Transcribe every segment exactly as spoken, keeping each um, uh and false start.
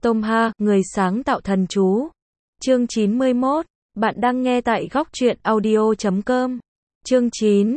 Tom Ha, người sáng tạo thần chú. Chương chín mươi mốt. Bạn đang nghe tại góc truyện audio chấm com. Chương chín.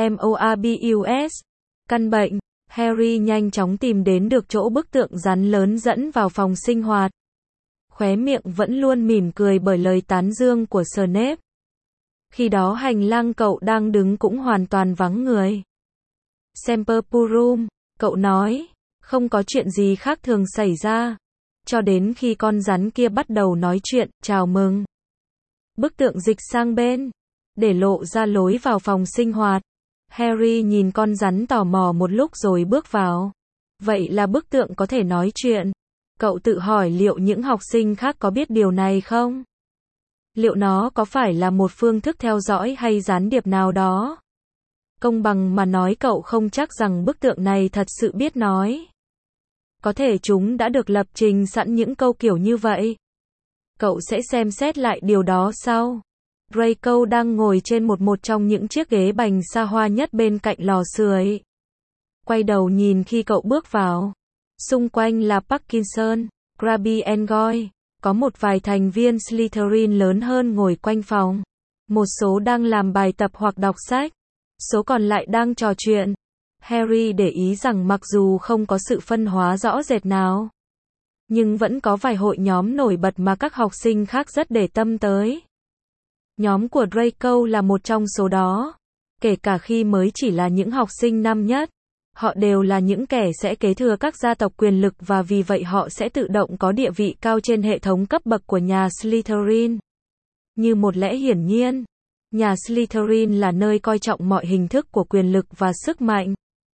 Morbus. Căn bệnh. Harry nhanh chóng tìm đến được chỗ bức tượng rắn lớn dẫn vào phòng sinh hoạt. Khóe miệng vẫn luôn mỉm cười bởi lời tán dương của Snape. Khi đó hành lang cậu đang đứng cũng hoàn toàn vắng người. Semper Purum, cậu nói, không có chuyện gì khác thường xảy ra. Cho đến khi con rắn kia bắt đầu nói chuyện, chào mừng. Bức tượng dịch sang bên, để lộ ra lối vào phòng sinh hoạt. Harry nhìn con rắn tò mò một lúc rồi bước vào. Vậy là bức tượng có thể nói chuyện. Cậu tự hỏi liệu những học sinh khác có biết điều này không? Liệu nó có phải là một phương thức theo dõi hay gián điệp nào đó? Công bằng mà nói cậu không chắc rằng bức tượng này thật sự biết nói. Có thể chúng đã được lập trình sẵn những câu kiểu như vậy. Cậu sẽ xem xét lại điều đó sau. Draco đang ngồi trên một một trong những chiếc ghế bành xa hoa nhất bên cạnh lò sưởi. Quay đầu nhìn khi cậu bước vào. Xung quanh là Parkinson, Crabbe and Goyle. Có một vài thành viên Slytherin lớn hơn ngồi quanh phòng. Một số đang làm bài tập hoặc đọc sách. Số còn lại đang trò chuyện. Harry để ý rằng mặc dù không có sự phân hóa rõ rệt nào, nhưng vẫn có vài hội nhóm nổi bật mà các học sinh khác rất để tâm tới. Nhóm của Draco là một trong số đó. Kể cả khi mới chỉ là những học sinh năm nhất, họ đều là những kẻ sẽ kế thừa các gia tộc quyền lực và vì vậy họ sẽ tự động có địa vị cao trên hệ thống cấp bậc của nhà Slytherin. Như một lẽ hiển nhiên, nhà Slytherin là nơi coi trọng mọi hình thức của quyền lực và sức mạnh.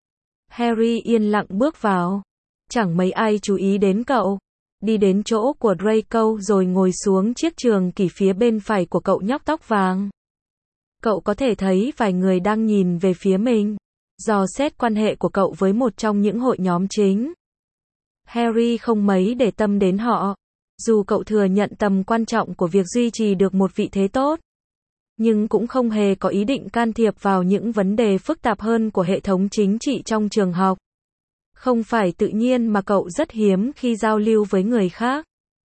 Harry yên lặng bước vào. Chẳng mấy ai chú ý đến cậu. Đi đến chỗ của Draco rồi ngồi xuống chiếc trường kỷ phía bên phải của cậu nhóc tóc vàng. Cậu có thể thấy vài người đang nhìn về phía mình, dò xét quan hệ của cậu với một trong những hội nhóm chính. Harry không mấy để tâm đến họ. Dù cậu thừa nhận tầm quan trọng của việc duy trì được một vị thế tốt, nhưng cũng không hề có ý định can thiệp vào những vấn đề phức tạp hơn của hệ thống chính trị trong trường học. Không phải tự nhiên mà cậu rất hiếm khi giao lưu với người khác.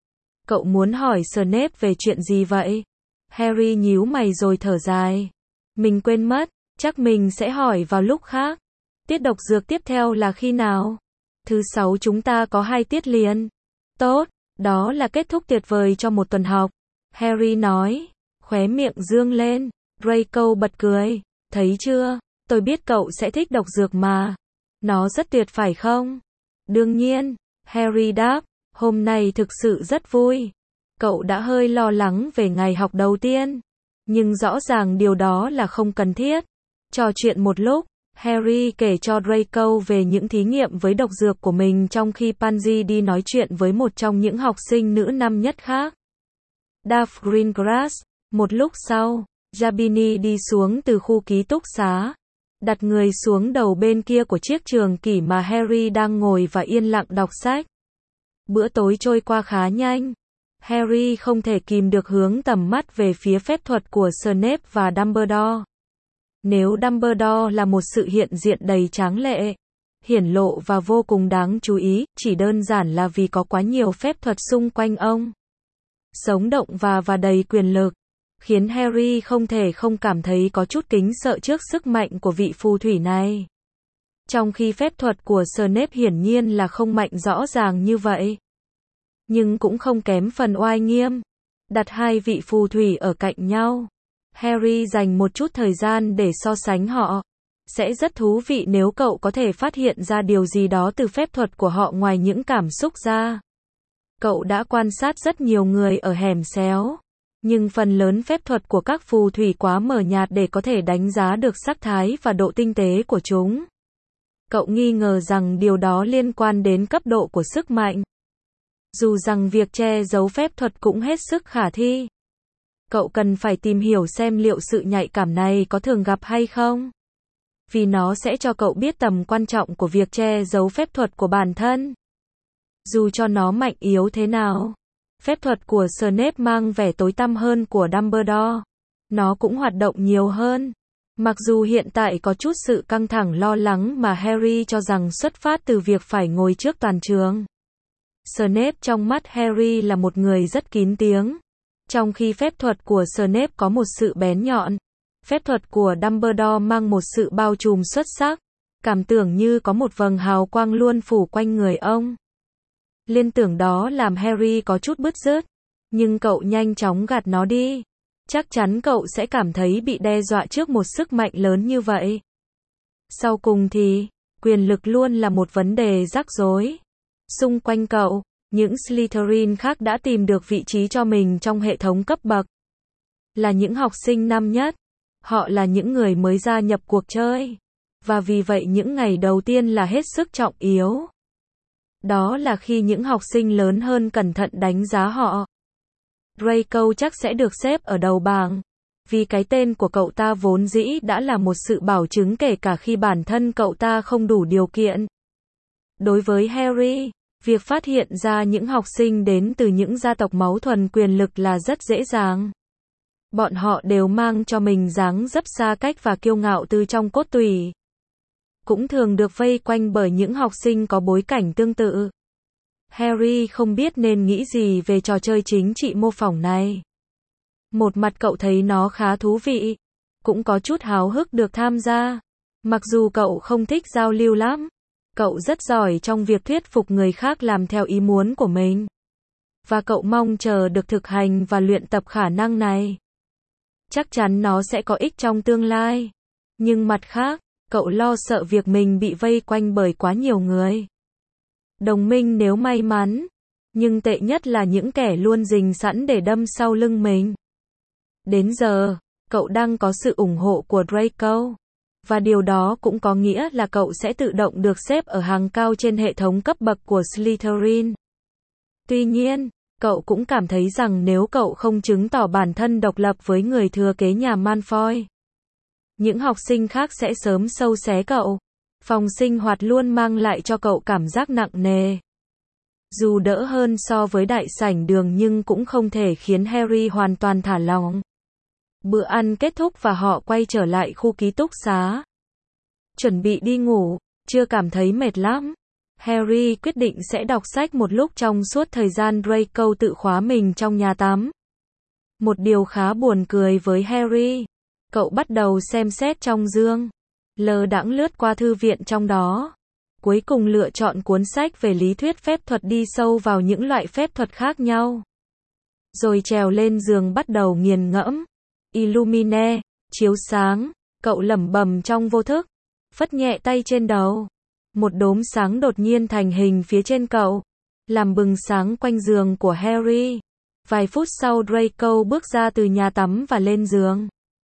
Cậu muốn hỏi Snape về chuyện gì vậy? Harry nhíu mày rồi thở dài. Mình quên mất, chắc mình sẽ hỏi vào lúc khác. Tiết độc dược tiếp theo là khi nào? Thứ sáu chúng ta có hai tiết liền. Tốt, đó là kết thúc tuyệt vời cho một tuần học. Harry nói, khóe miệng dương lên. Draco bật cười. Thấy chưa, tôi biết cậu sẽ thích độc dược mà. Nó rất tuyệt phải không? Đương nhiên, Harry đáp, hôm nay thực sự rất vui. Cậu đã hơi lo lắng về ngày học đầu tiên, nhưng rõ ràng điều đó là không cần thiết. Trò chuyện một lúc, Harry kể cho Draco về những thí nghiệm với độc dược của mình trong khi Pansy đi nói chuyện với một trong những học sinh nữ năm nhất khác. Duff Greengrass. Một lúc sau, Jabini đi xuống từ khu ký túc xá, đặt người xuống đầu bên kia của chiếc trường kỷ mà Harry đang ngồi và yên lặng đọc sách. Bữa tối trôi qua khá nhanh. Harry không thể kìm được hướng tầm mắt về phía phép thuật của Snape và Dumbledore. Nếu Dumbledore là một sự hiện diện đầy tráng lệ, hiển lộ và vô cùng đáng chú ý, chỉ đơn giản là vì có quá nhiều phép thuật xung quanh ông. Sống động và và đầy quyền lực, khiến Harry không thể không cảm thấy có chút kính sợ trước sức mạnh của vị phù thủy này. Trong khi phép thuật của Snape hiển nhiên là không mạnh rõ ràng như vậy, nhưng cũng không kém phần oai nghiêm. Đặt hai vị phù thủy ở cạnh nhau, Harry dành một chút thời gian để so sánh họ. Sẽ rất thú vị nếu cậu có thể phát hiện ra điều gì đó từ phép thuật của họ ngoài những cảm xúc ra. Cậu đã quan sát rất nhiều người ở hẻm xéo, nhưng phần lớn phép thuật của các phù thủy quá mờ nhạt để có thể đánh giá được sắc thái và độ tinh tế của chúng. Cậu nghi ngờ rằng điều đó liên quan đến cấp độ của sức mạnh. Dù rằng việc che giấu phép thuật cũng hết sức khả thi. Cậu cần phải tìm hiểu xem liệu sự nhạy cảm này có thường gặp hay không. Vì nó sẽ cho cậu biết tầm quan trọng của việc che giấu phép thuật của bản thân. Dù cho nó mạnh yếu thế nào, phép thuật của Snape mang vẻ tối tăm hơn của Dumbledore. Nó cũng hoạt động nhiều hơn. Mặc dù hiện tại có chút sự căng thẳng lo lắng mà Harry cho rằng xuất phát từ việc phải ngồi trước toàn trường. Snape trong mắt Harry là một người rất kín tiếng, trong khi phép thuật của Snape có một sự bén nhọn. Phép thuật của Dumbledore mang một sự bao trùm xuất sắc, cảm tưởng như có một vầng hào quang luôn phủ quanh người ông. Liên tưởng đó làm Harry có chút bứt rứt, nhưng cậu nhanh chóng gạt nó đi. Chắc chắn cậu sẽ cảm thấy bị đe dọa trước một sức mạnh lớn như vậy. Sau cùng thì, quyền lực luôn là một vấn đề rắc rối. Xung quanh cậu, những Slytherin khác đã tìm được vị trí cho mình trong hệ thống cấp bậc. Là những học sinh năm nhất, họ là những người mới gia nhập cuộc chơi. Và vì vậy những ngày đầu tiên là hết sức trọng yếu. Đó là khi những học sinh lớn hơn cẩn thận đánh giá họ. Draco chắc sẽ được xếp ở đầu bảng, vì cái tên của cậu ta vốn dĩ đã là một sự bảo chứng kể cả khi bản thân cậu ta không đủ điều kiện. Đối với Harry, việc phát hiện ra những học sinh đến từ những gia tộc máu thuần quyền lực là rất dễ dàng. Bọn họ đều mang cho mình dáng dấp xa cách và kiêu ngạo từ trong cốt tủy. Cũng thường được vây quanh bởi những học sinh có bối cảnh tương tự. Harry không biết nên nghĩ gì về trò chơi chính trị mô phỏng này. Một mặt cậu thấy nó khá thú vị, cũng có chút háo hức được tham gia. Mặc dù cậu không thích giao lưu lắm, cậu rất giỏi trong việc thuyết phục người khác làm theo ý muốn của mình. Và cậu mong chờ được thực hành và luyện tập khả năng này. Chắc chắn nó sẽ có ích trong tương lai. Nhưng mặt khác, cậu lo sợ việc mình bị vây quanh bởi quá nhiều người. Đồng minh nếu may mắn, nhưng tệ nhất là những kẻ luôn rình sẵn để đâm sau lưng mình. Đến giờ, cậu đang có sự ủng hộ của Draco. Và điều đó cũng có nghĩa là cậu sẽ tự động được xếp ở hàng cao trên hệ thống cấp bậc của Slytherin. Tuy nhiên, cậu cũng cảm thấy rằng nếu cậu không chứng tỏ bản thân độc lập với người thừa kế nhà Malfoy, những học sinh khác sẽ sớm sâu xé cậu. Phòng sinh hoạt luôn mang lại cho cậu cảm giác nặng nề. Dù đỡ hơn so với đại sảnh đường nhưng cũng không thể khiến Harry hoàn toàn thả lỏng. Bữa ăn kết thúc và họ quay trở lại khu ký túc xá. Chuẩn bị đi ngủ, chưa cảm thấy mệt lắm. Harry quyết định sẽ đọc sách một lúc trong suốt thời gian Draco tự khóa mình trong nhà tắm. Một điều khá buồn cười với Harry. Cậu bắt đầu xem xét trong giường, lờ đãng lướt qua thư viện trong đó. Cuối cùng lựa chọn cuốn sách về lý thuyết phép thuật đi sâu vào những loại phép thuật khác nhau. Rồi trèo lên giường bắt đầu nghiền ngẫm. Illumine, chiếu sáng, cậu lẩm bẩm trong vô thức, phất nhẹ tay trên đầu. Một đốm sáng đột nhiên thành hình phía trên cậu, làm bừng sáng quanh giường của Harry. Vài phút sau Draco bước ra từ nhà tắm và lên giường.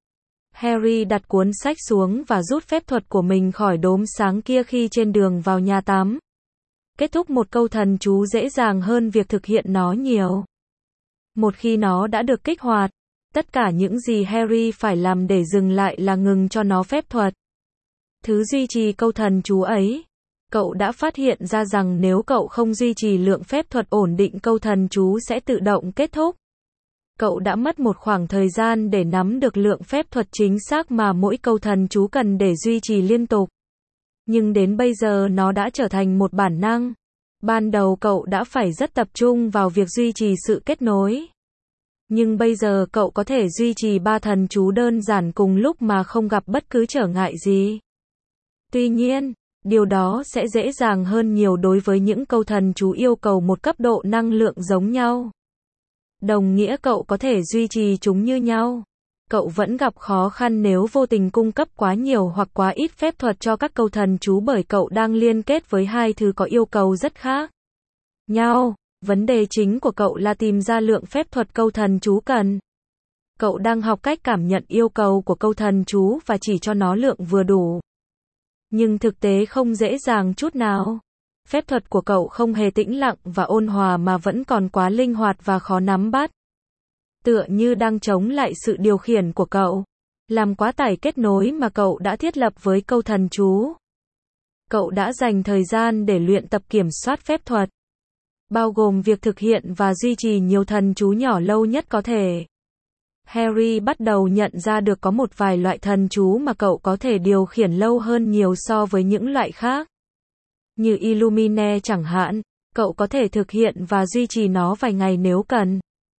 Harry đặt cuốn sách xuống và rút phép thuật của mình khỏi đốm sáng kia khi trên đường vào nhà tắm. Kết thúc một câu thần chú dễ dàng hơn việc thực hiện nó nhiều. Một khi nó đã được kích hoạt, tất cả những gì Harry phải làm để dừng lại là ngừng cho nó phép thuật. Thứ duy trì câu thần chú ấy. Cậu đã phát hiện ra rằng nếu cậu không duy trì lượng phép thuật ổn định câu thần chú sẽ tự động kết thúc. Cậu đã mất một khoảng thời gian để nắm được lượng phép thuật chính xác mà mỗi câu thần chú cần để duy trì liên tục. Nhưng đến bây giờ nó đã trở thành một bản năng. Ban đầu cậu đã phải rất tập trung vào việc duy trì sự kết nối. Nhưng bây giờ cậu có thể duy trì ba thần chú đơn giản cùng lúc mà không gặp bất cứ trở ngại gì. Tuy nhiên, điều đó sẽ dễ dàng hơn nhiều đối với những câu thần chú yêu cầu một cấp độ năng lượng giống nhau. Đồng nghĩa cậu có thể duy trì chúng như nhau. Cậu vẫn gặp khó khăn nếu vô tình cung cấp quá nhiều hoặc quá ít phép thuật cho các câu thần chú bởi cậu đang liên kết với hai thứ có yêu cầu rất khác nhau. Vấn đề chính của cậu là tìm ra lượng phép thuật câu thần chú cần. Cậu đang học cách cảm nhận yêu cầu của câu thần chú và chỉ cho nó lượng vừa đủ. Nhưng thực tế không dễ dàng chút nào. Phép thuật của cậu không hề tĩnh lặng và ôn hòa mà vẫn còn quá linh hoạt và khó nắm bắt. Tựa như đang chống lại sự điều khiển của cậu. Làm quá tải kết nối mà cậu đã thiết lập với câu thần chú. Cậu đã dành thời gian để luyện tập kiểm soát phép thuật. Bao gồm việc thực hiện và duy trì nhiều thần chú nhỏ lâu nhất có thể. Harry bắt đầu nhận ra được có một vài loại thần chú mà cậu có thể điều khiển lâu hơn nhiều so với những loại khác. Như Illumine chẳng hạn, Cậu có thể thực hiện và duy trì nó vài ngày nếu cần.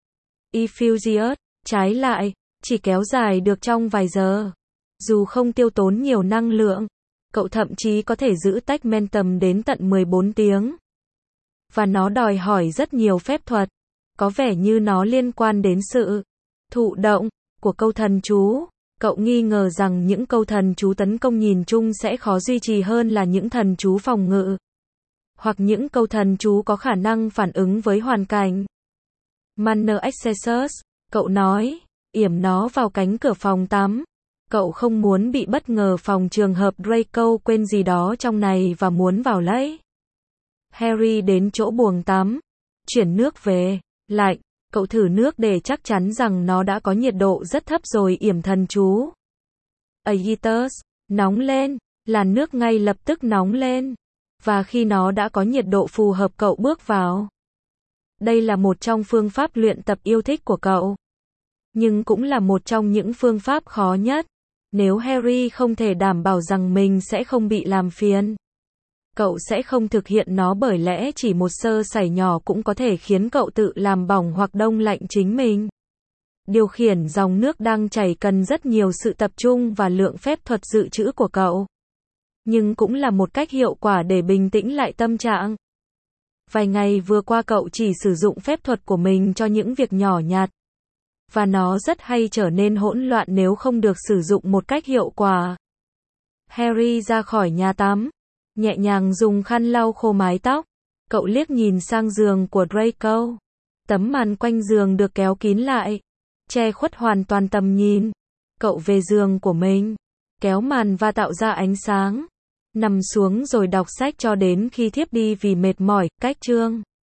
Effusious, trái lại, chỉ kéo dài được trong vài giờ. Dù không tiêu tốn nhiều năng lượng, cậu thậm chí có thể giữ tách momentum đến tận mười bốn tiếng. Và nó đòi hỏi rất nhiều phép thuật. Có vẻ như nó liên quan đến sự thụ động của câu thần chú. Cậu nghi ngờ rằng những câu thần chú tấn công nhìn chung sẽ khó duy trì hơn là những thần chú phòng ngự. Hoặc những câu thần chú có khả năng phản ứng với hoàn cảnh. Manner Accessus, cậu nói, yểm nó vào cánh cửa phòng tắm. Cậu không muốn bị bất ngờ phòng trường hợp Draco quên gì đó trong này và muốn vào lấy. Harry đến chỗ buồng tắm. Chuyển nước về. Lạnh. Cậu thử nước để chắc chắn rằng nó đã có nhiệt độ rất thấp rồi yểm thần chú. Aegitus. Nóng lên. Làn nước ngay lập tức nóng lên. Và khi nó đã có nhiệt độ phù hợp cậu bước vào. Đây là một trong phương pháp luyện tập yêu thích của cậu. Nhưng cũng là một trong những phương pháp khó nhất. Nếu Harry không thể đảm bảo rằng mình sẽ không bị làm phiền, cậu sẽ không thực hiện nó bởi lẽ chỉ một sơ sẩy nhỏ cũng có thể khiến cậu tự làm bỏng hoặc đông lạnh chính mình. Điều khiển dòng nước đang chảy cần rất nhiều sự tập trung và lượng phép thuật dự trữ của cậu. Nhưng cũng là một cách hiệu quả để bình tĩnh lại tâm trạng. Vài ngày vừa qua cậu chỉ sử dụng phép thuật của mình cho những việc nhỏ nhặt. Và nó rất hay trở nên hỗn loạn nếu không được sử dụng một cách hiệu quả. Harry ra khỏi nhà tắm, nhẹ nhàng dùng khăn lau khô mái tóc. Cậu liếc nhìn sang giường của Draco. Tấm màn quanh giường được kéo kín lại, che khuất hoàn toàn tầm nhìn. Cậu về giường của mình, kéo màn và tạo ra ánh sáng. Nằm xuống rồi đọc sách cho đến khi thiếp đi vì mệt mỏi. Cách chương